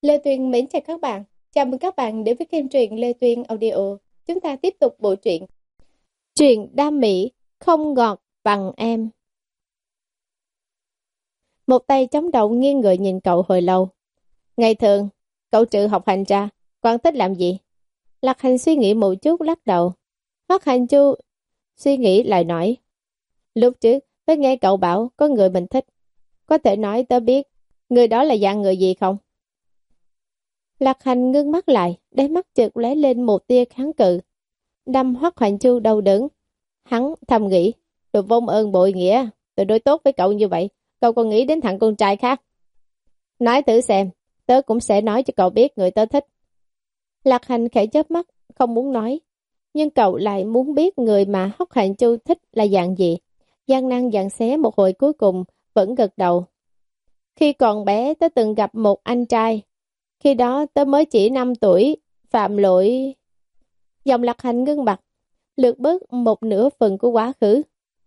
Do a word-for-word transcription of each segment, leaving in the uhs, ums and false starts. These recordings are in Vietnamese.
Lê Tuyên mến chào các bạn. Chào mừng các bạn đến với kênh truyện Lê Tuyên Audio. Chúng ta tiếp tục bộ truyện Truyện Đam Mỹ không ngọt bằng em. Một tay chống đầu nghiêng người nhìn cậu hồi lâu. Ngày thường, cậu trừ học hành ra, còn thích làm gì? Lạc Hành suy nghĩ một chút lắc đầu. Hoắc Hành Chu suy nghĩ lại nói. Lúc trước, tớ nghe cậu bảo có người mình thích. Có thể nói tớ biết, người đó là dạng người gì không? Lạc Hành ngưng mắt lại, đáy mắt chợt lóe lên một tia kháng cự. Đâm Hoắc Hoành Chu đau đớn. Hắn thầm nghĩ, tôi vong ơn bội nghĩa, tôi đối tốt với cậu như vậy, cậu còn nghĩ đến thằng con trai khác. Nói thử xem, tớ cũng sẽ nói cho cậu biết người tớ thích. Lạc Hành khẽ chớp mắt, không muốn nói. Nhưng cậu lại muốn biết người mà Hoắc Hoành Chu thích là dạng gì. Gian nan dặn xé một hồi cuối cùng, vẫn gật đầu. Khi còn bé tớ từng gặp một anh trai. Khi đó tớ mới chỉ năm tuổi, phạm lỗi. Dòng Lạc Hành ngưng bặt, lược bớt một nửa phần của quá khứ.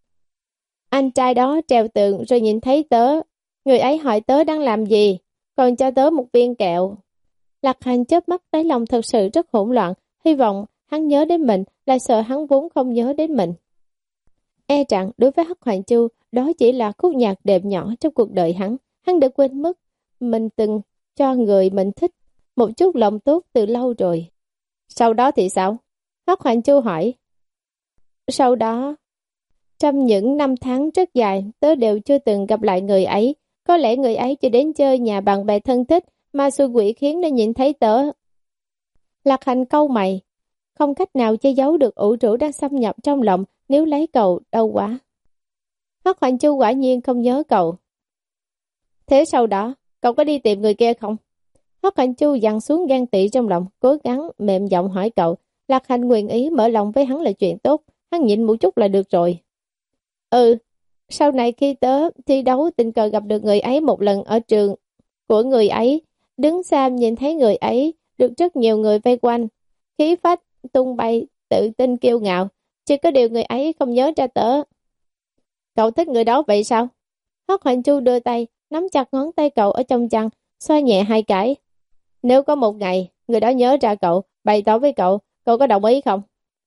Anh trai đó trèo tường rồi nhìn thấy tớ. Người ấy hỏi tớ đang làm gì, còn cho tớ một viên kẹo. Lạc Hành chớp mắt, đáy lòng thật sự rất hỗn loạn, hy vọng hắn nhớ đến mình, lại sợ hắn vốn không nhớ đến mình. E rằng đối với Hoắc Hoành Chu, đó chỉ là khúc nhạc đẹp nhỏ trong cuộc đời hắn. Hắn đã quên mất mình từng cho người mình thích một chút lòng tốt từ lâu rồi. Sau đó thì sao? Hoắc Hoành Chu hỏi. Sau đó, trong những năm tháng rất dài, tớ đều chưa từng gặp lại người ấy. Có lẽ người ấy chỉ đến chơi nhà bạn bè thân thích, mà xui quỷ khiến nó nhìn thấy tớ. Lạc Hành cau mày, không cách nào che giấu được ủ rũ đang xâm nhập trong lòng, nếu lấy cậu đau quá. Hoắc Hoành Chu quả nhiên không nhớ cậu. Thế sau đó, cậu có đi tìm người kia không? Hoắc Hoành Chu dằn xuống ghen tị trong lòng, cố gắng mềm giọng hỏi cậu. Lạc Hành nguyện ý mở lòng với hắn là chuyện tốt, hắn nhịn một chút là được rồi. Ừ, sau này khi tớ thi đấu tình cờ gặp được người ấy một lần ở trường của người ấy, đứng xa nhìn thấy người ấy được rất nhiều người vây quanh, khí phách tung bay, tự tin kiêu ngạo, chỉ có điều người ấy không nhớ ra tớ. Cậu thích người đó vậy sao? Hoắc Hoành Chu đưa tay nắm chặt ngón tay cậu ở trong chăn, xoa nhẹ hai cái. Nếu có một ngày người đó nhớ ra cậu, bày tỏ với cậu, cậu có đồng ý không?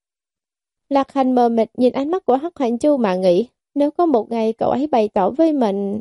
Lạc Hành mờ mịt nhìn ánh mắt của Hoắc Hoành Chu mà nghĩ, nếu có một ngày cậu ấy bày tỏ với mình,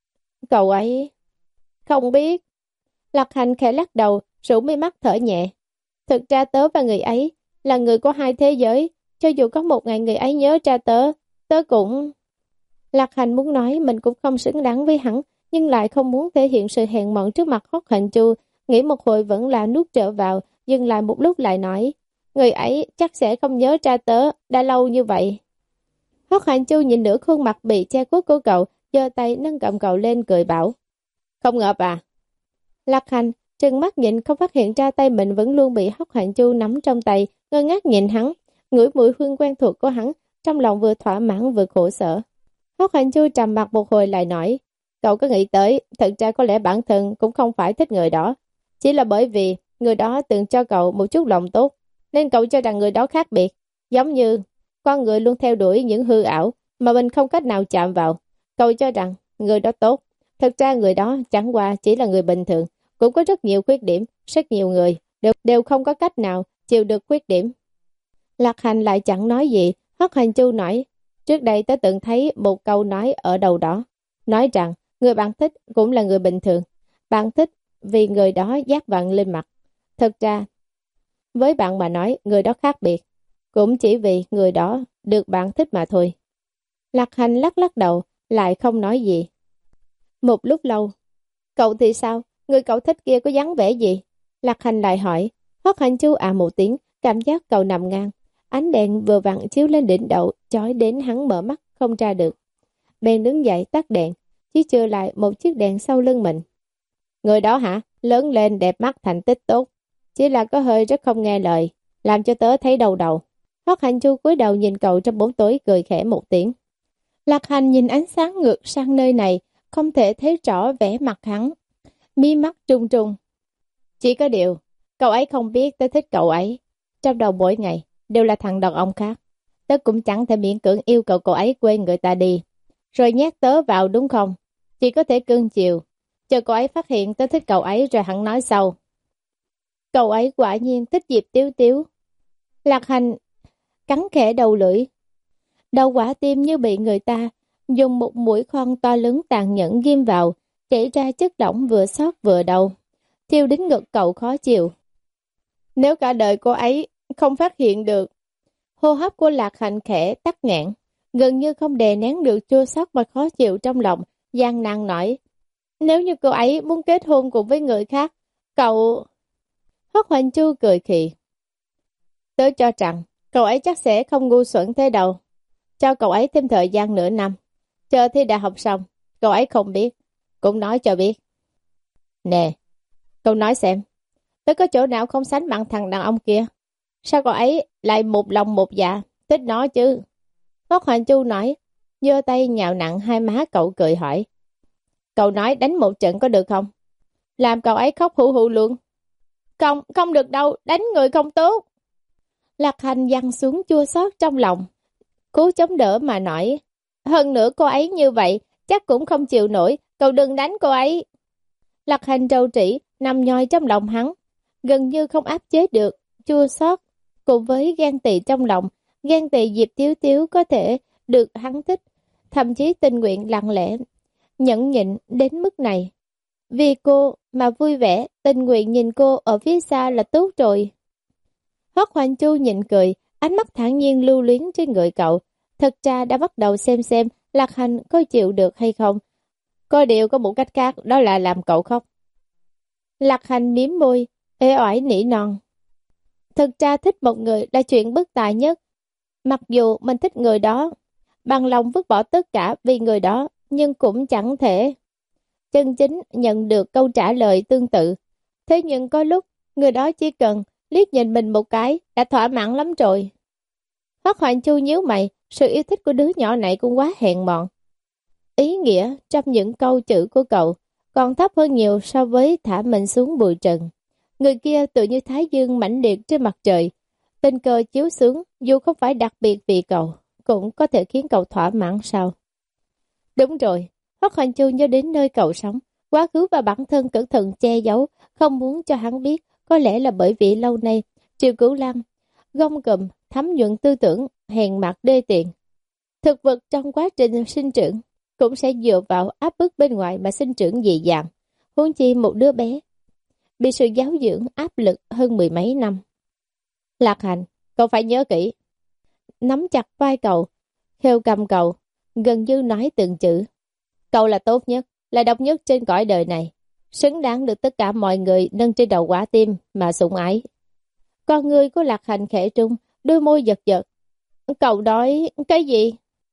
cậu ấy không biết. Lạc Hành khẽ lắc đầu, rủ mi mắt thở nhẹ. Thực ra tớ và người ấy là người của hai thế giới, cho dù có một ngày người ấy nhớ ra tớ, tớ cũng... Lạc Hành muốn nói mình cũng không xứng đáng với hắn, nhưng lại không muốn thể hiện sự hèn mọn trước mặt Hoắc Hoành Chu, nghĩ một hồi vẫn là nuốt trở vào, dừng lại một lúc lại nói, người ấy chắc sẽ không nhớ ra tớ, đã lâu như vậy. Hoắc Hoành Chu nhìn nửa khuôn mặt bị che khuất của cậu, giơ tay nâng cầm cậu lên cười bảo, không ngợp à? Lạc Hành trừng mắt nhìn không phát hiện ra tay mình vẫn luôn bị Hoắc Hoành Chu nắm trong tay, ngơ ngác nhìn hắn, ngửi mùi hương quen thuộc của hắn, trong lòng vừa thỏa mãn vừa khổ sở. Hoắc Hoành Chu trầm mặt một hồi lại nói, cậu có nghĩ tới, thật ra có lẽ bản thân cũng không phải thích người đó, chỉ là bởi vì người đó từng cho cậu một chút lòng tốt, nên cậu cho rằng người đó khác biệt, giống như con người luôn theo đuổi những hư ảo mà mình không cách nào chạm vào. Cậu cho rằng người đó tốt, thật ra người đó chẳng qua chỉ là người bình thường, cũng có rất nhiều khuyết điểm, rất nhiều người đều, đều không có cách nào chịu được khuyết điểm. Lạc Hành lại chẳng nói gì. Hoắc Hoành Chu nói, trước đây tớ từng thấy một câu nói ở đầu đó, nói rằng người bạn thích cũng là người bình thường, bạn thích vì người đó dát vặn lên mặt. Thật ra, với bạn mà nói người đó khác biệt, cũng chỉ vì người đó được bạn thích mà thôi. Lạc Hành lắc lắc đầu, lại không nói gì. Một lúc lâu, cậu thì sao? Người cậu thích kia có dáng vẻ gì? Lạc Hành lại hỏi. Hoắc Hoành Chu à một tiếng, cảm giác cậu nằm ngang. Ánh đèn vừa vặn chiếu lên đỉnh đầu, chói đến hắn mở mắt không ra được. Bèn đứng dậy tắt đèn, chỉ chừa lại một chiếc đèn sau lưng mình. Người đó hả? Lớn lên đẹp mắt, thành tích tốt, chỉ là có hơi rất không nghe lời, làm cho tớ thấy đau đầu. Hoắc Hoành Chu cúi đầu nhìn cậu trong bóng tối, cười khẽ một tiếng. Lạc Hành nhìn ánh sáng ngược sang nơi này, không thể thấy rõ vẻ mặt hắn, mí mắt trung trung. Chỉ có điều, cậu ấy không biết tớ thích cậu ấy. Trong đầu mỗi ngày đều là thằng đàn ông khác, tớ cũng chẳng thể miễn cưỡng yêu cầu cậu ấy quên người ta đi, rồi nhét tớ vào đúng không? Chỉ có thể cưng chiều, chờ cậu ấy phát hiện tớ thích cậu ấy rồi hẳn nói sau. Cậu ấy quả nhiên thích Diệp Tiếu Tiếu. Lạc Hành cắn khẽ đầu lưỡi. Đầu quả tim như bị người ta dùng một mũi khoan to lớn tàn nhẫn ghim vào, chảy ra chất lỏng vừa xót vừa đau, thiêu đến ngực cậu khó chịu. Nếu cả đời cô ấy không phát hiện được, hô hấp của Lạc Hành khẽ tắc nghẹn, gần như không đè nén được chua xót và khó chịu trong lòng, gian nan nói. Nếu như cô ấy muốn kết hôn cùng với người khác, cậu... Hoắc Hoành Chu cười khì. Tớ cho rằng, cậu ấy chắc sẽ không ngu xuẩn thế đâu. Cho cậu ấy thêm thời gian nửa năm. Chờ thi đại học xong, cậu ấy không biết, cũng nói cho biết. Nè, cậu nói xem, tớ có chỗ nào không sánh bằng thằng đàn ông kia? Sao cậu ấy lại một lòng một dạ, thích nó chứ? Hoắc Hoành Chu nói, giơ tay nhào nặng hai má cậu cười hỏi. Cậu nói đánh một trận có được không? Làm cậu ấy khóc hù hù luôn. Không, không được đâu, đánh người không tốt. Lạc Hành giăng xuống chua xót trong lòng, cố chống đỡ mà nói. Hơn nữa cô ấy như vậy, chắc cũng không chịu nổi, cậu đừng đánh cô ấy. Lạc Hành trầu trĩ, nằm nhoi trong lòng hắn, gần như không áp chế được, chua xót cùng với ghen tị trong lòng, ghen tị Diệp Tiếu Tiếu có thể được hắn thích, thậm chí tình nguyện lặng lẽ, nhẫn nhịn đến mức này. Vì cô mà vui vẻ, tình nguyện nhìn cô ở phía xa là tốt rồi. Hoắc Hoành Chu nhịn cười, ánh mắt thản nhiên lưu luyến trên người cậu. Thật ra đã bắt đầu xem xem Lạc Hành có chịu được hay không. Coi điều có một cách khác, đó là làm cậu khóc. Lạc Hành miếm môi, ê oải nỉ non. Thật ra thích một người là chuyện bất tài nhất. Mặc dù mình thích người đó, bằng lòng vứt bỏ tất cả vì người đó, nhưng cũng chẳng thể chân chính nhận được câu trả lời tương tự. Thế nhưng có lúc, người đó chỉ cần liếc nhìn mình một cái đã thỏa mãn lắm rồi. Hoắc Hoành Chu nhíu mày, sự yêu thích của đứa nhỏ này cũng quá hèn mọn. Ý nghĩa trong những câu chữ của cậu còn thấp hơn nhiều so với thả mình xuống bụi trần. Người kia tự như thái dương mãnh liệt trên mặt trời, tình cờ chiếu xuống, dù không phải đặc biệt vì cậu, cũng có thể khiến cậu thỏa mãn sao? Đúng rồi, Hoắc Hoành Chu nhớ đến nơi cậu sống, quá khứ và bản thân cẩn thận che giấu, không muốn cho hắn biết. Có lẽ là bởi vì lâu nay Triệu Cửu Lăng gông cùm thấm nhuận tư tưởng hèn mặt đê tiện. Thực vật trong quá trình sinh trưởng cũng sẽ dựa vào áp bức bên ngoài mà sinh trưởng dị dạng. Huống chi một đứa bé bị sự giáo dưỡng áp lực hơn mười mấy năm. Lạc Hành, cậu phải nhớ kỹ. Nắm chặt vai cậu, khêu cầm cậu, gần như nói từng chữ. Cậu là tốt nhất, là độc nhất trên cõi đời này, xứng đáng được tất cả mọi người nâng trên đầu quả tim mà sủng ái. Con người của Lạc Hành khẽ trung, đôi môi giật giật. Cậu nói cái gì?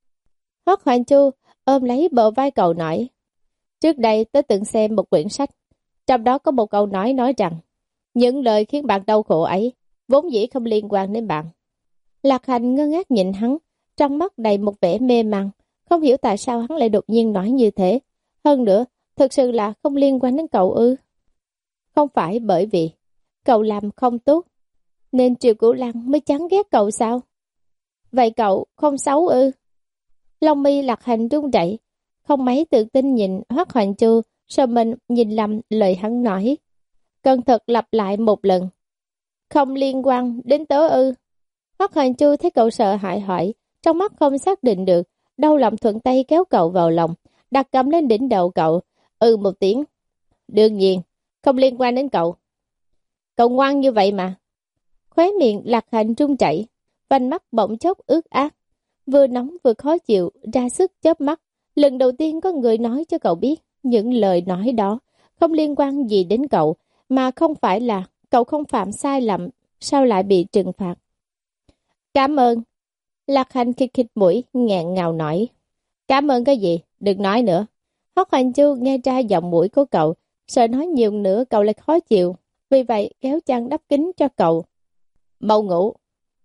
Hoắc Hoành Chu ôm lấy bờ vai cậu nói. Trước đây tớ từng xem một quyển sách, trong đó có một câu nói nói rằng những lời khiến bạn đau khổ ấy vốn dĩ không liên quan đến bạn. Lạc Hành ngơ ngác nhìn hắn, trong mắt đầy một vẻ mê man, không hiểu tại sao hắn lại đột nhiên nói như thế. Hơn nữa, thực sự là không liên quan đến cậu ư? Không phải bởi vì cậu làm không tốt nên Triệu Cửu Lăng mới chán ghét cậu sao? Vậy cậu không xấu ư? Long mi Lạc Hành run rẩy, không mấy tự tin nhìn Hoắc Hoành Chu, sợ mình nhìn lầm lời hắn nói. Cẩn thận lặp lại một lần. Không liên quan đến tớ ư? Hoắc Hoành Chu thấy cậu sợ hãi hỏi, trong mắt không xác định được, đau lòng thuận tay kéo cậu vào lòng, đặt cầm lên đỉnh đầu cậu. Ừ một tiếng. Đương nhiên, không liên quan đến cậu. Cậu ngoan như vậy mà. Khóe miệng Lạc Hành run chảy, vành mắt bỗng chốc ướt át, vừa nóng vừa khó chịu, ra sức chớp mắt. Lần đầu tiên có người nói cho cậu biết những lời nói đó không liên quan gì đến cậu, mà không phải là cậu không phạm sai lầm, sao lại bị trừng phạt. Cảm ơn. Lạc Hành khịt khịt mũi, nghẹn ngào nói. Cảm ơn cái gì? Đừng nói nữa. Hoắc Hoành Chu nghe ra giọng mũi của cậu, sợ nói nhiều nữa cậu lại khó chịu, vì vậy kéo chăn đắp kín cho cậu. Mau ngủ.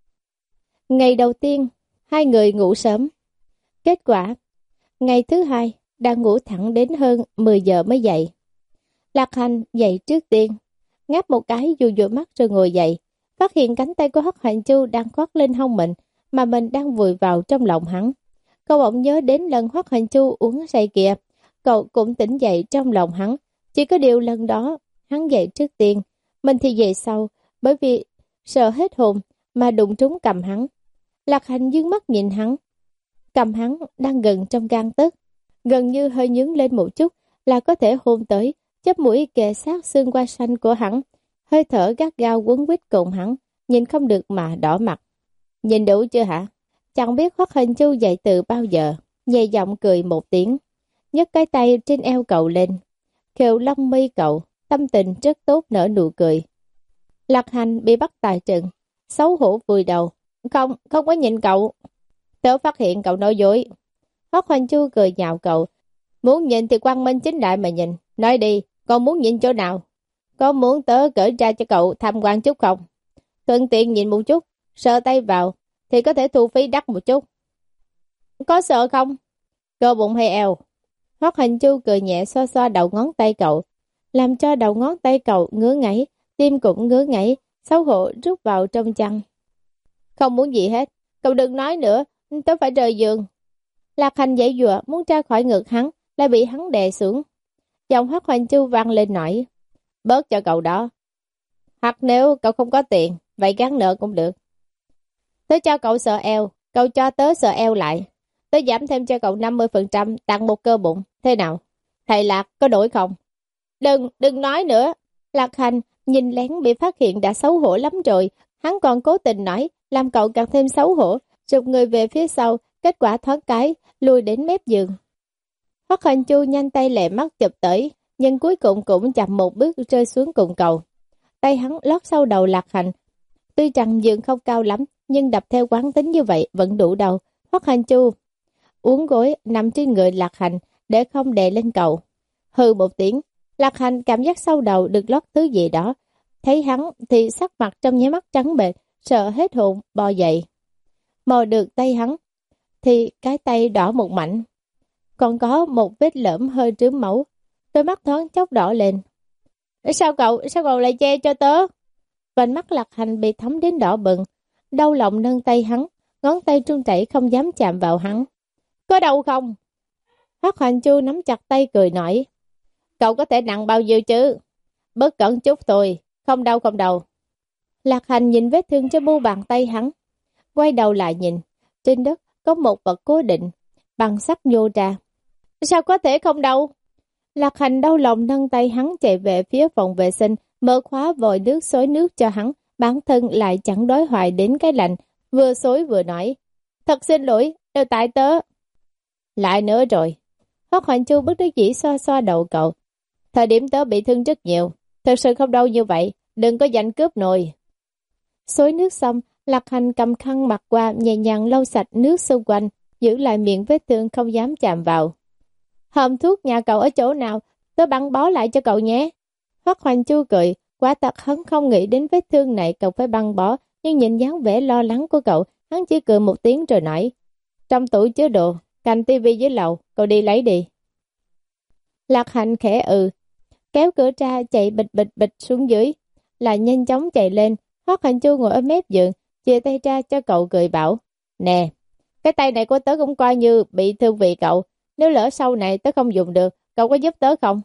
Ngày đầu tiên, hai người ngủ sớm. Kết quả, ngày thứ hai, đang ngủ thẳng đến hơn mười giờ mới dậy. Lạc Hành dậy trước tiên, ngáp một cái dụi dụi mắt rồi ngồi dậy, phát hiện cánh tay của Hoắc Hoành Chu đang khoác lên hông mình, mà mình đang vùi vào trong lòng hắn. Cậu bỗng nhớ đến lần Hoắc Hoành Chu uống say kìa, cậu cũng tỉnh dậy trong lòng hắn. Chỉ có điều lần đó, hắn dậy trước tiên, Mình thì về sau, bởi vì sợ hết hồn mà đụng trúng cầm hắn. Lạc Hành dương mắt nhìn hắn, cầm hắn đang gần trong gang tấc, gần như hơi nhướng lên một chút là có thể hôn tới, chóp mũi kề sát xương qua xanh của hắn, hơi thở gắt gao quấn quýt cùng hắn, nhìn không được mà đỏ mặt. Nhìn đủ chưa hả? Chẳng biết Hoắc Hình Chu dậy từ bao giờ, nhẹ giọng cười một tiếng, nhấc cái tay trên eo cậu lên, khều lông mi cậu, tâm tình rất tốt nở nụ cười. Lạc Hành bị bắt tại trận, xấu hổ vùi đầu. Không, không có nhìn cậu. Tớ phát hiện cậu nói dối. Hoắc Hoành Chu cười nhạo cậu. Muốn nhìn thì quang minh chính đại mà nhìn. Nói đi, con muốn nhìn chỗ nào? Có muốn tớ cởi ra cho cậu tham quan chút không? Thuận tiện nhìn một chút, sờ tay vào, thì có thể thu phí đắt một chút. Có sợ không? Cơ bụng hay eo? Hoắc Hoành Chu cười nhẹ xoa xoa đầu ngón tay cậu, làm cho đầu ngón tay cậu ngứa ngáy, tim cũng ngứa ngáy, xấu hổ rút vào trong chăn. Không muốn gì hết, cậu đừng nói nữa, tớ phải rời giường. Lạc Hành dãy dụa muốn ra khỏi ngực hắn, lại bị hắn đè xuống. Giọng Hoắc Hoành Chu vang lên nói, bớt cho cậu đó. Hoặc nếu cậu không có tiền, vậy gắn nợ cũng được. Tớ cho cậu sợ eo, cậu cho tớ sợ eo lại. Tớ giảm thêm cho cậu năm mươi phần trăm tặng một cơ bụng, thế nào? Thầy Lạc có đổi không? Đừng, đừng nói nữa. Lạc Hành nhìn lén bị phát hiện đã xấu hổ lắm rồi, hắn còn cố tình nói, làm cậu càng thêm xấu hổ, rụt người về phía sau, kết quả thoáng cái, lùi đến mép giường. Hoắc Hoành Chu nhanh tay lẹ mắt chụp tới, nhưng cuối cùng cũng chậm một bước rơi xuống cùng cầu. Tay hắn lót sau đầu Lạc Hành. Tuy rằng giường không cao lắm, nhưng đập theo quán tính như vậy vẫn đủ đầu. Hoắc Hoành Chu uốn gối nằm trên người Lạc Hành để không đè lên cầu. Hừ một tiếng, Lạc Hành cảm giác sau đầu được lót thứ gì đó. Thấy hắn thì sắc mặt trong nháy mắt trắng bệch, sợ hết hồn, bò dậy. Mò được tay hắn, thì cái tay đỏ một mảnh. Còn có một vết lởm hơi trướng máu, đôi mắt thoáng chốc đỏ lên. Sao cậu, sao cậu lại che cho tớ? Vành mắt Lạc Hành bị thấm đến đỏ bừng, đau lòng nâng tay hắn, ngón tay trung chảy không dám chạm vào hắn. Có đau không? Hoắc Hoành Chu nắm chặt tay cười nói, cậu có thể nặng bao nhiêu chứ? Bớt cẩn chút thôi, không đau không đau. Lạc Hành nhìn vết thương trên mu bàn tay hắn, quay đầu lại nhìn, trên đất có một vật cố định, bằng sắt nhô ra. Sao có thể không đau? Lạc Hành đau lòng nâng tay hắn chạy về phía phòng vệ sinh, mở khóa vòi nước xối nước cho hắn, bản thân lại chẳng đói hoài đến cái lạnh, vừa xối vừa nói, thật xin lỗi, đều tại tớ. Lại nữa rồi. Hoắc Hoành Chu bất đắc dĩ xoa xoa đầu cậu. Thời điểm tớ bị thương rất nhiều, thật sự không đau như vậy, đừng có giành cướp nồi. Xối nước xong, Lạc Hành cầm khăn mặt qua nhẹ nhàng lau sạch nước xung quanh, giữ lại miệng vết thương không dám chạm vào. Hòm thuốc nhà cậu ở chỗ nào, tớ băng bó lại cho cậu nhé. Hoắc Hoành Chu cười, quả thật hắn không nghĩ đến vết thương này cậu phải băng bó, nhưng nhìn dáng vẻ lo lắng của cậu, hắn chỉ cười một tiếng rồi nói, trong tủ chứa đồ, cạnh tivi dưới lầu, cậu đi lấy đi. Lạc Hành khẽ ừ, kéo cửa ra chạy bịch bịch bịch xuống dưới, là nhanh chóng chạy lên. Hoắc Hoành Chu ngồi ở mép giường, chia tay ra cho cậu cười bảo, nè, cái tay này của tớ cũng coi như bị thương vì cậu, nếu lỡ sau này tớ không dùng được, cậu có giúp tớ không?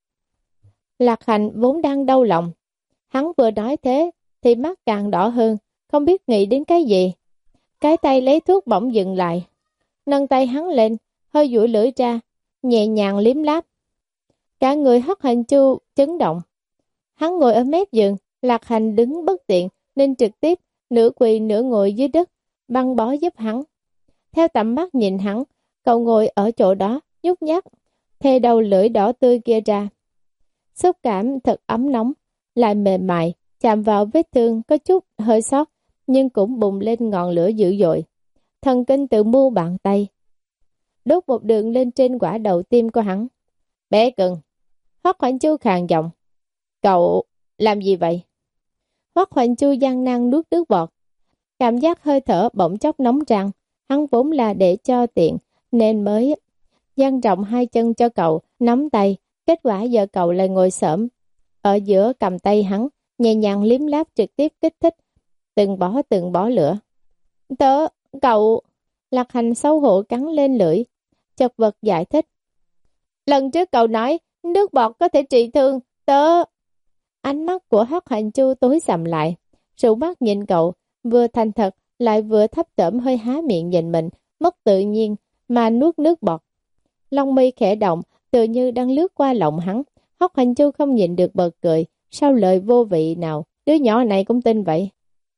Lạc Hành vốn đang đau lòng, hắn vừa nói thế thì mắt càng đỏ hơn, không biết nghĩ đến cái gì. Cái tay lấy thuốc bỗng dừng lại, nâng tay hắn lên, hơi duỗi lưỡi ra, nhẹ nhàng liếm láp. Cả người Hoắc Hoành Chu chấn động. Hắn ngồi ở mép giường, Lạc Hành đứng bất tiện nên trực tiếp nửa quỳ nửa ngồi dưới đất, băng bó giúp hắn. Theo tầm mắt nhìn hắn, cậu ngồi ở chỗ đó, nhút nhát, thè đầu lưỡi đỏ tươi kia ra. Xúc cảm thật ấm nóng, lại mềm mại, chạm vào vết thương có chút hơi sót, nhưng cũng bùng lên ngọn lửa dữ dội. Thần kinh tự mu bàn tay, đốt một đường lên trên quả đầu tim của hắn. Bé cưng. Hoắc Hoành Chu khàn giọng, cậu làm gì vậy? Hoắc Hoành Chu gian nan nuốt nước bọt, cảm giác hơi thở bỗng chốc nóng răng. Hắn vốn là để cho tiện nên mới dang rộng hai chân cho cậu nắm tay, kết quả giờ cậu lại ngồi xổm ở giữa cầm tay hắn, nhẹ nhàng liếm láp trực tiếp kích thích từng bó từng bó lửa. Tớ, cậu. Lạc Hành xấu hổ cắn lên lưỡi, chật vật giải thích, lần trước cậu nói nước bọt có thể trị thương, tớ. Ánh mắt của Hoắc Hành Chu tối sầm lại, rủ mắt nhìn cậu, vừa thành thật lại vừa thấp thỏm hơi há miệng nhìn mình, mất tự nhiên mà nuốt nước bọt. Lông mi khẽ động, tự như đang lướt qua lòng hắn. Hoắc Hành Chu không nhịn được bật cười, sao lời vô vị nào, đứa nhỏ này cũng tin vậy.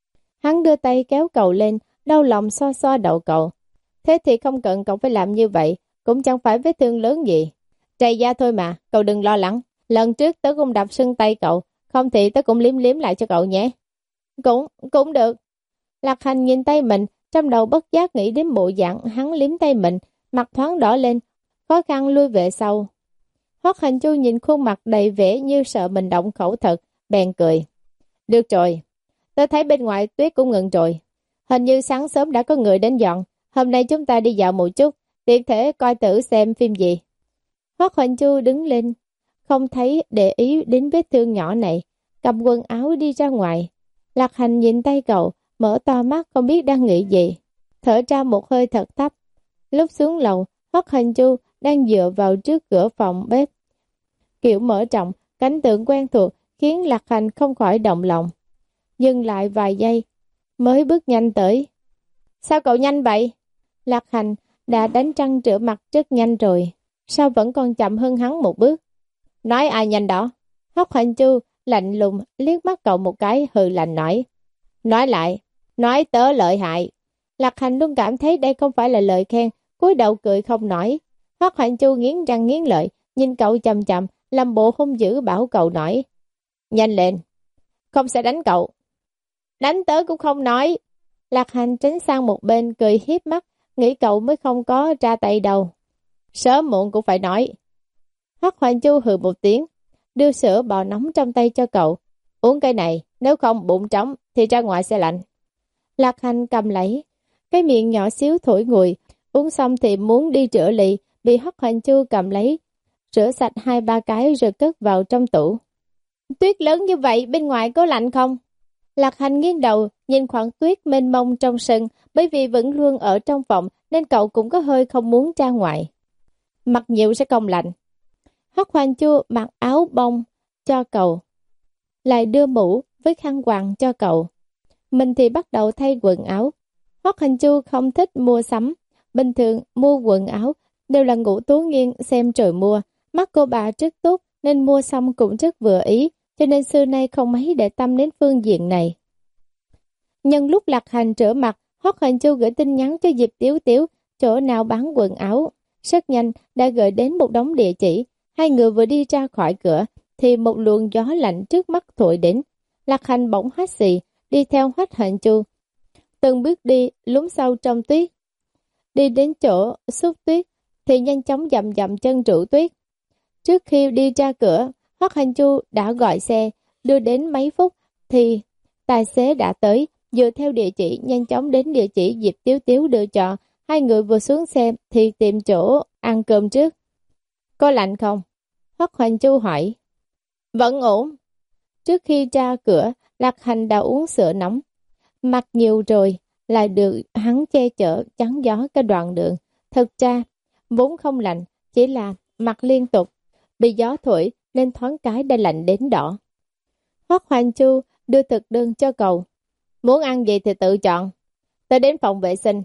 Hắn đưa tay kéo cậu lên, đau lòng xoa xoa đầu cậu. Thế thì không cần cậu phải làm như vậy, cũng chẳng phải vết thương lớn gì. Trầy da thôi mà, cậu đừng lo lắng. Lần trước tớ cũng đập sưng tay cậu, không thì tớ cũng liếm liếm lại cho cậu nhé. Cũng, cũng được. Lạc Hành nhìn tay mình, trong đầu bất giác nghĩ đến bộ dạng hắn liếm tay mình, mặt thoáng đỏ lên, khó khăn lui về sau. Hoắc Hành Chu nhìn khuôn mặt đầy vẻ như sợ mình động khẩu thật, bèn cười. Được rồi, tớ thấy bên ngoài tuyết cũng ngừng rồi. Hình như sáng sớm đã có người đến dọn, hôm nay chúng ta đi dạo một chút, tiện thể coi thử xem phim gì. Hoắc Hành Chu đứng lên, không thấy để ý đến vết thương nhỏ này, cầm quần áo đi ra ngoài. Lạc Hành nhìn tay cậu, mở to mắt không biết đang nghĩ gì, thở ra một hơi thật thấp. Lúc xuống lầu, Hoắc Hành Chu đang dựa vào trước cửa phòng bếp. Kiểu mở rộng, cảnh tượng quen thuộc khiến Lạc Hành không khỏi động lòng. Dừng lại vài giây, mới bước nhanh tới. Sao cậu nhanh vậy? Lạc Hành đã đánh răng rửa mặt rất nhanh rồi, sao vẫn còn chậm hơn hắn một bước? Nói ai nhanh đó? Hoắc Hành Chu lạnh lùng liếc mắt cậu một cái, hừ lạnh nói. Nói lại, nói tớ lợi hại. Lạc Hành luôn cảm thấy đây không phải là lời khen, cúi đầu cười không nói. Hoắc Hành Chu nghiến răng nghiến lợi, nhìn cậu chằm chằm, làm bộ hung dữ bảo cậu nói. Nhanh lên, không sẽ đánh cậu. Đánh tớ cũng không nói. Lạc Hành tránh sang một bên cười hiếp mắt, nghĩ cậu mới không có ra tay đâu. Sớm muộn cũng phải nói. Hoắc Hành Chu hừ một tiếng, đưa sữa bò nóng trong tay cho cậu. Uống cái này, nếu không bụng trống thì ra ngoài sẽ lạnh. Lạc Hành cầm lấy, cái miệng nhỏ xíu thổi nguội, uống xong thì muốn đi rửa ly, bị Hoắc Hành Chu cầm lấy, rửa sạch hai ba cái rồi cất vào trong tủ. Tuyết lớn như vậy, bên ngoài có lạnh không? Lạc Hành nghiêng đầu, nhìn khoảng tuyết mênh mông trong sân, bởi vì vẫn luôn ở trong phòng nên cậu cũng có hơi không muốn ra ngoài. Mặc nhiều sẽ không lạnh. Hoắc Hành Chu mặc áo bông cho cậu, lại đưa mũ với khăn quàng cho cậu. Mình thì bắt đầu thay quần áo. Hoắc Hành Chu không thích mua sắm, bình thường mua quần áo đều là Ngũ Tố Nghiên xem trời mua. Mắt cô bà rất tốt nên mua xong cũng rất vừa ý, cho nên xưa nay không mấy để tâm đến phương diện này. Nhân lúc Lạc Hành rửa mặt, Hoắc Hành Chu gửi tin nhắn cho Diệp Tiếu Tiếu, chỗ nào bán quần áo. Rất nhanh đã gửi đến một đống địa chỉ. Hai người vừa đi ra khỏi cửa thì một luồng gió lạnh trước mắt thổi đến. Lạc Hành bỗng hắt xì, đi theo Hoắc Hành Chu. Từng bước đi lún sâu trong tuyết. Đi đến chỗ xúc tuyết thì nhanh chóng dậm dậm chân rủ tuyết. Trước khi đi ra cửa, Hoắc Hành Chu đã gọi xe, đưa đến mấy phút thì tài xế đã tới, dựa theo địa chỉ nhanh chóng đến địa chỉ Diệp Tiếu Tiếu đưa cho. Hai người vừa xuống xe thì tìm chỗ ăn cơm trước. Có lạnh không? Hoắc Hành Chu hỏi. Vẫn ổn. Trước khi ra cửa, Lạc Hành đã uống sữa nóng. Mặc nhiều rồi, lại được hắn che chở chắn gió cái đoạn đường. Thật ra, vốn không lạnh, chỉ là mặc liên tục. Bị gió thổi nên thoáng cái đã lạnh đến đỏ. Hoắc Hành Chu đưa thực đơn cho cậu. Muốn ăn gì thì tự chọn. Tới đến phòng vệ sinh.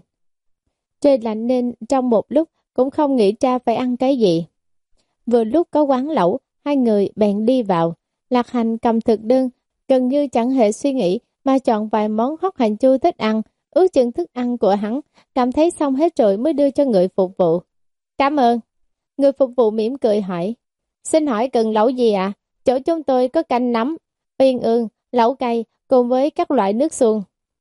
Trời lạnh nên trong một lúc cũng không nghĩ ra phải ăn cái gì. Vừa lúc có quán lẩu, hai người bèn đi vào. Lạc Hành cầm thực đơn, gần như chẳng hề suy nghĩ mà chọn vài món Hoắc Hành Chu thích ăn, ước chừng thức ăn của hắn, cảm thấy xong hết rồi mới đưa cho người phục vụ. Cảm ơn. Người phục vụ mỉm cười hỏi. Xin hỏi cần lẩu gì ạ? À? Chỗ chúng tôi có canh nấm, uyên ương, lẩu cay cùng với các loại nước xuông.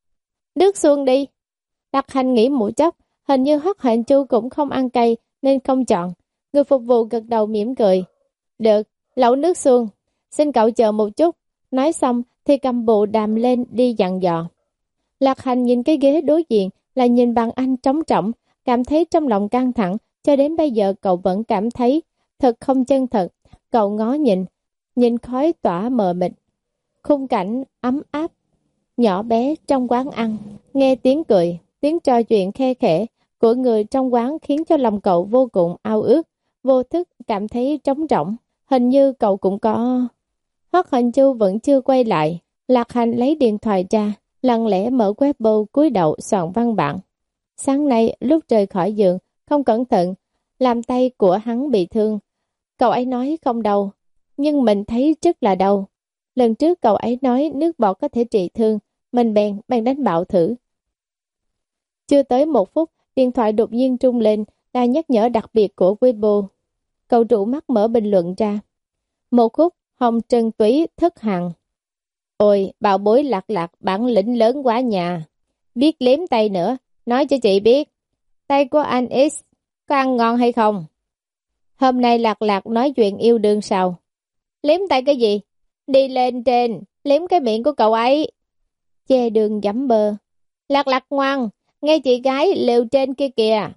Nước xuông đi. Lạc Hành nghĩ một chốc, hình như Hoắc Hành Chu cũng không ăn cay nên không chọn. Người phục vụ gật đầu mỉm cười. Được, lẩu nước xuông. Xin cậu chờ một chút. Nói xong thì cầm bộ đàm lên đi dặn dò. Lạc Hành nhìn cái ghế đối diện, là nhìn bàn ăn trống trỏng, cảm thấy trong lòng căng thẳng. Cho đến bây giờ cậu vẫn cảm thấy thật không chân thật. Cậu ngó nhìn, nhìn khói tỏa mờ mịt, khung cảnh ấm áp, nhỏ bé trong quán ăn. Nghe tiếng cười, tiếng trò chuyện khe khẽ của người trong quán khiến cho lòng cậu vô cùng ao ước, vô thức cảm thấy trống rỗng. Hình như cậu cũng có... Hoắc Hành Chu vẫn chưa quay lại. Lạc Hành lấy điện thoại ra, lặng lẽ mở Weibo cúi đầu soạn văn bản. Sáng nay lúc rời khỏi giường, không cẩn thận, làm tay của hắn bị thương. Cậu ấy nói không đau, nhưng mình thấy rất là đau. Lần trước cậu ấy nói nước bọt có thể trị thương, mình bèn bèn đánh bạo thử. Chưa tới một phút, điện thoại đột nhiên rung lên, là nhắc nhở đặc biệt của Weibo. Cậu trụ mắt mở bình luận ra. Một khúc hồng trần túy thất hằng. Ôi, bảo bối Lạc Lạc bản lĩnh lớn quá nhà. Biết liếm tay nữa, nói cho chị biết. Tay của anh X có ăn ngon hay không? Hôm nay Lạc Lạc nói chuyện yêu đương sao? Liếm tay cái gì? Đi lên trên, liếm cái miệng của cậu ấy. Che đường dẫm bơ. Lạc Lạc ngoan, nghe chị gái lều trên kia kìa.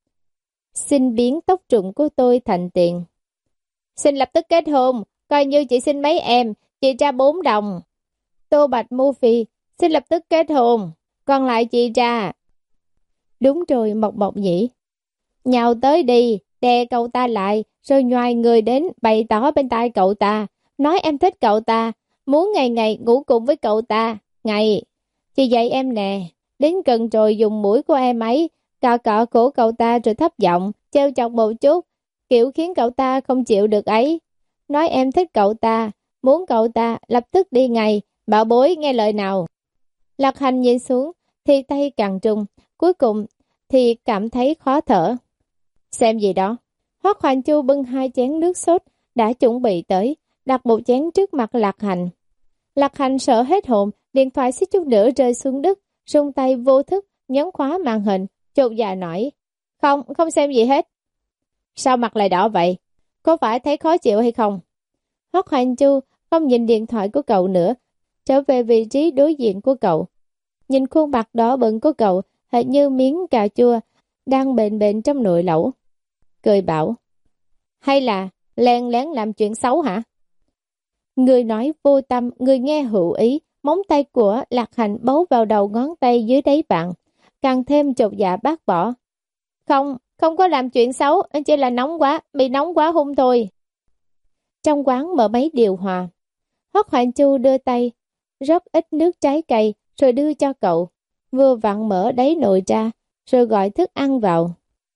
Xin biến tóc trụng của tôi thành tiền. Xin lập tức kết hôn, coi như chị xin mấy em, chị ra bốn đồng. Tô Bạch Mu Phi, xin lập tức kết hôn, còn lại chị ra. Đúng rồi Mộc Mộc nhỉ. Nhào tới đi, đè cậu ta lại, rồi nhoài người đến bày tỏ bên tai cậu ta. Nói em thích cậu ta, muốn ngày ngày ngủ cùng với cậu ta. Ngày, chị dạy em nè, đến gần rồi dùng mũi của em ấy, cọ cọ cổ cậu ta rồi thấp giọng, trêu chọc một chút, kiểu khiến cậu ta không chịu được ấy. Nói em thích cậu ta, muốn cậu ta lập tức đi ngay, bảo bối nghe lời nào. Lạc Hành nhìn xuống, thì tay càng trùng, cuối cùng thì cảm thấy khó thở. Xem gì đó? Hoắc Hoành Chu bưng hai chén nước sốt đã chuẩn bị tới, đặt một chén trước mặt Lạc Hành. Lạc Hành sợ hết hồn, điện thoại xích chút nữa rơi xuống đất, rung tay vô thức nhấn khóa màn hình, chột dạ nói: Không, không xem gì hết. Sao mặt lại đỏ vậy? Có phải thấy khó chịu hay không? Hoắc Hoành Chu không nhìn điện thoại của cậu nữa, trở về vị trí đối diện của cậu. Nhìn khuôn mặt đỏ bừng của cậu, hệt như miếng cà chua đang bền bền trong nồi lẩu. Cười bảo: Hay là len lén làm chuyện xấu hả? Người nói vô tâm, người nghe hữu ý. Móng tay của Lạc Hành bấu vào đầu ngón tay dưới đáy bạn, càng thêm chột dạ bác bỏ. Không, không có làm chuyện xấu, chỉ là nóng quá, bị nóng quá hung thôi. Trong quán mở máy điều hòa, Hoắc Hoành Chu đưa tay rót ít nước trái cây rồi đưa cho cậu, vừa vặn mở đáy nồi ra rồi gọi thức ăn vào.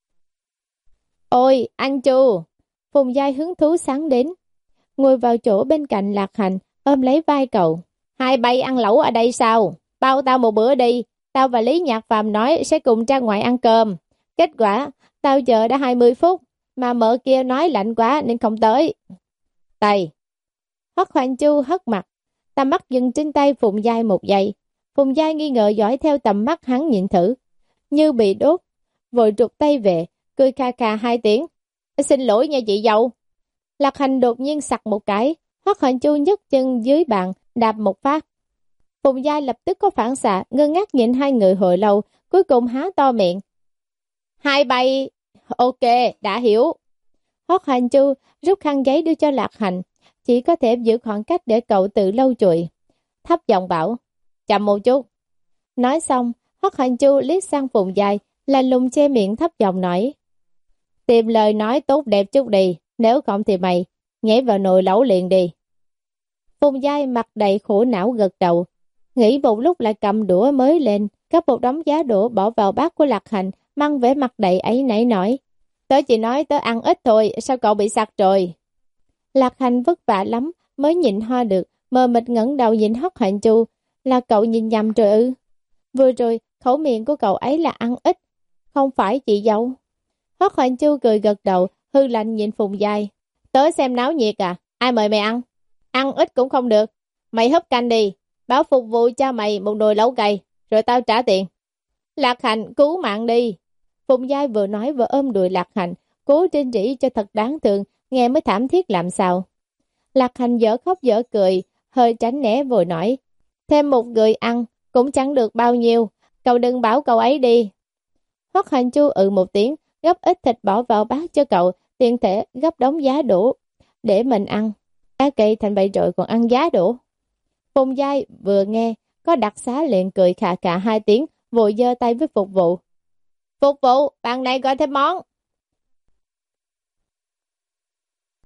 Ôi anh Chu! Phùng Giai hứng thú sáng đến, ngồi vào chỗ bên cạnh Lạc Hành, ôm lấy vai cậu. Hai bay ăn lẩu ở đây sao? Bao tao một bữa đi, tao và Lý Nhạc Phàm nói sẽ cùng ra ngoài ăn cơm. Kết quả, tao chờ đã hai mươi phút, mà mợ kia nói lạnh quá nên không tới. Tay! Hoắc Hoành Chu hất mặt, tầm mắt dừng trên tay Phùng Giai một giây. Phùng Giai nghi ngờ dõi theo tầm mắt hắn nhìn thử, như bị đốt, vội rụt tay về, cười kha kha hai tiếng. Xin lỗi nha chị dâu. Lạc Hành đột nhiên sặc một cái, Hoắc Hoành Chu nhấc chân dưới bàn, đạp một phát. Phùng Giai lập tức có phản xạ, ngơ ngác nhìn hai người hồi lâu, cuối cùng há to miệng. Hai bay, ok, đã hiểu. Hoắc Hoành Chu rút khăn giấy đưa cho Lạc Hành, chỉ có thể giữ khoảng cách để cậu tự lau chùi. Thấp giọng bảo, chậm một chút. Nói xong, Hoắc Hoành Chu liếc sang Phùng Giai, là lùng che miệng thấp giọng nói. Tìm lời nói tốt đẹp chút đi, nếu không thì mày nhảy vào nồi lẩu liền đi. Phùng Giai mặt đầy khổ não gật đầu, nghĩ một lúc lại cầm đũa mới lên, cắp một đống giá đũa bỏ vào bát của Lạc Hành, mang vẻ mặt đầy ấy nãy nói. Tớ chỉ nói tớ ăn ít thôi, sao cậu bị sặc rồi? Lạc Hành vất vả lắm mới nhịn ho được, mờ mịt ngẩng đầu nhìn Hoắc Hoành Chu, là cậu nhìn nhầm rồi ư? Vừa rồi khẩu miệng của cậu ấy là ăn ít, không phải chị dâu. Hoắc Hoành Chu cười gật đầu, hư lạnh nhìn Phùng Giai. Tớ xem náo nhiệt à, ai mời mày ăn? Ăn ít cũng không được, mày húp canh đi, báo phục vụ cho mày một nồi lẩu cay, rồi tao trả tiền. Lạc Hành cứu mạng đi. Phùng Giai vừa nói vừa ôm đùi Lạc Hành, cố trên rỉ cho thật đáng thương, nghe mới thảm thiết làm sao. Lạc Hành dở khóc dở cười, hơi tránh né vội nói. Thêm một người ăn, cũng chẳng được bao nhiêu, cậu đừng bảo cậu ấy đi. Hoắc Hoành Chu ừ một tiếng, gấp ít thịt bỏ vào bát cho cậu, tiện thể gấp đống giá đũa để mình ăn. Cá cây thành vậy rồi còn ăn giá đũa. Phùng Giai vừa nghe có đặc xá liền cười khà khà hai tiếng, vội giơ tay với phục vụ. Phục vụ, bàn này gọi thêm món.